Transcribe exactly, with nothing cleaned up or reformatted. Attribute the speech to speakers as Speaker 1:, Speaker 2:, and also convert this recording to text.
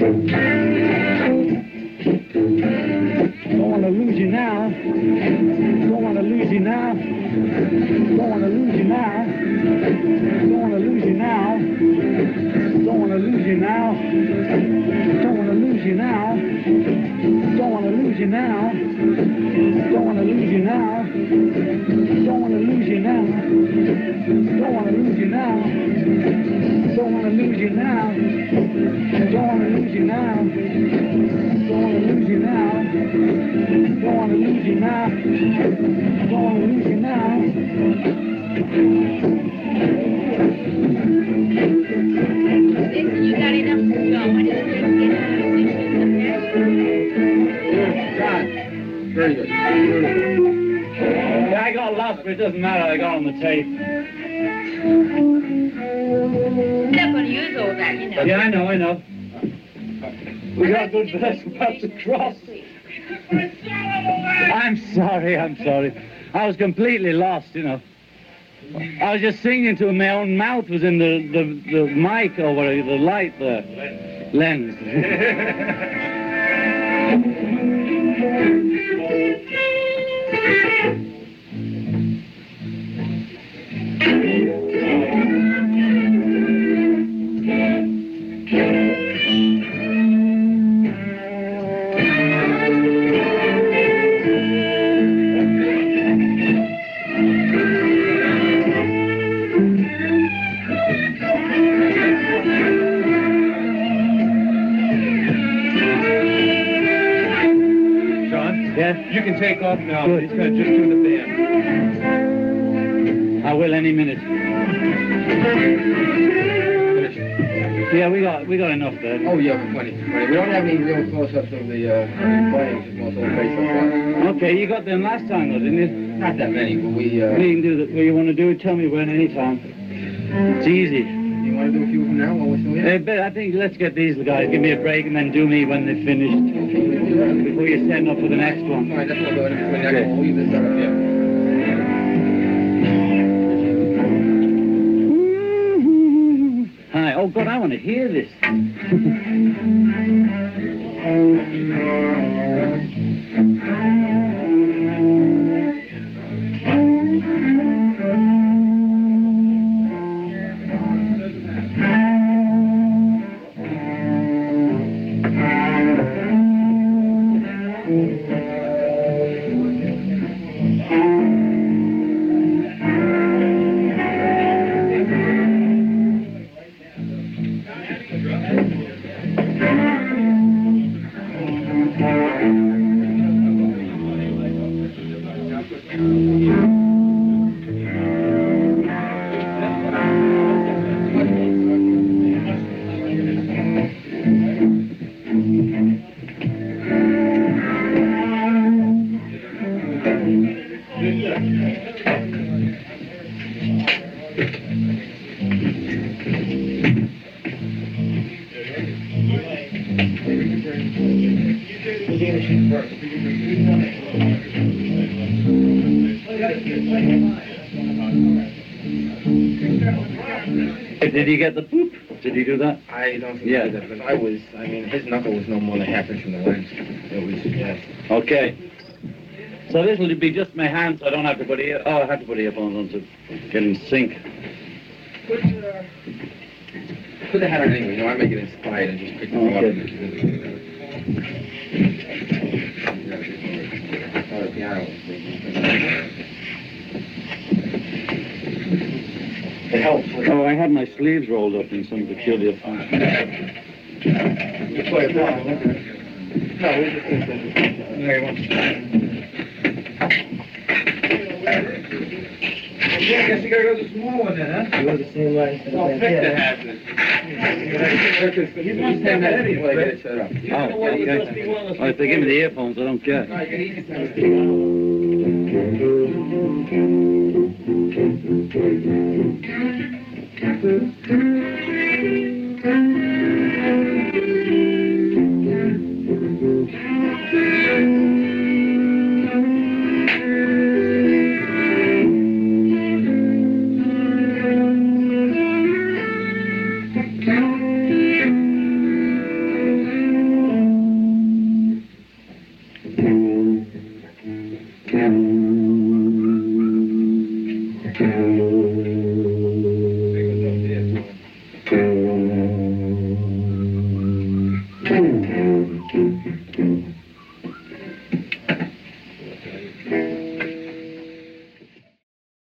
Speaker 1: Don't want to lose you now. Don't want to lose you now. Don't want to lose you now. Don't want to lose you now. Don't want to lose you now. Don't want to lose you now. Don't want to lose you now. Don't want to lose you now. Don't want to lose you now. Don't want to lose you now. Don't want to lose you now. Don't want to lose you now. Don't want to lose you now. Don't want to lose you now. Don't want to lose you now.
Speaker 2: You got enough to go. When did you get
Speaker 3: John. Very good.
Speaker 1: Yeah, I got lost, but it doesn't matter. I got on the tape.
Speaker 2: We're not going to use all that, you know.
Speaker 1: Yeah, I know, I know. We got a good verse about to cross. I'm sorry, I'm sorry. I was completely lost, you know. I was just singing to my own mouth was in the, the, the mic or whatever, the light, the lens.
Speaker 3: You can take off now.
Speaker 1: Good.
Speaker 3: He's going to just do the band.
Speaker 1: I will any minute. Yeah, we got we got enough there.
Speaker 3: Oh, yeah, we're plenty. plenty. We don't have any real close-ups of the uh, playing, just most of the face-ups.
Speaker 1: Okay, you got them last time, though, didn't you?
Speaker 3: Not that many, but we... Uh,
Speaker 1: We can do that. Well, you want to do it? Tell me when, anytime. It's easy.
Speaker 3: You want to do a few of them now while we're still here?
Speaker 1: Uh, but I think let's get these guys. Give me a break and then do me when they're finished. Before you stand up for the next one.
Speaker 3: All right, that's what we're going to do. Okay. We'll leave this up here.
Speaker 1: Hi. Oh, God, I want to hear this. Did he get the poop? Did he do that?
Speaker 3: I don't think
Speaker 1: Yeah.
Speaker 3: he did that, because I was, I mean, his knuckle was no more than half inch from the lens. It was, yeah.
Speaker 1: Okay. So this will be just my hand, so I don't have to put ear. Oh, I have to put earphones on to get in sync.
Speaker 3: Put, uh, put the hat on anyway, you know, I make it inspired and just pick the thing up.
Speaker 1: Okay.
Speaker 3: Oh, the piano. It helps.
Speaker 1: Oh, I had my sleeves rolled up in some peculiar fashion.
Speaker 3: You play it down. No, we just think that it's... There you go. Yeah, I guess you gotta go to the small one then, huh?
Speaker 4: You go the same way.
Speaker 3: Oh, pick the hat. He's not standing there anyway. Get it set up.
Speaker 1: Oh, okay. Oh, if they give me the earphones, I don't care.
Speaker 3: All right, get easy.
Speaker 1: Thank you.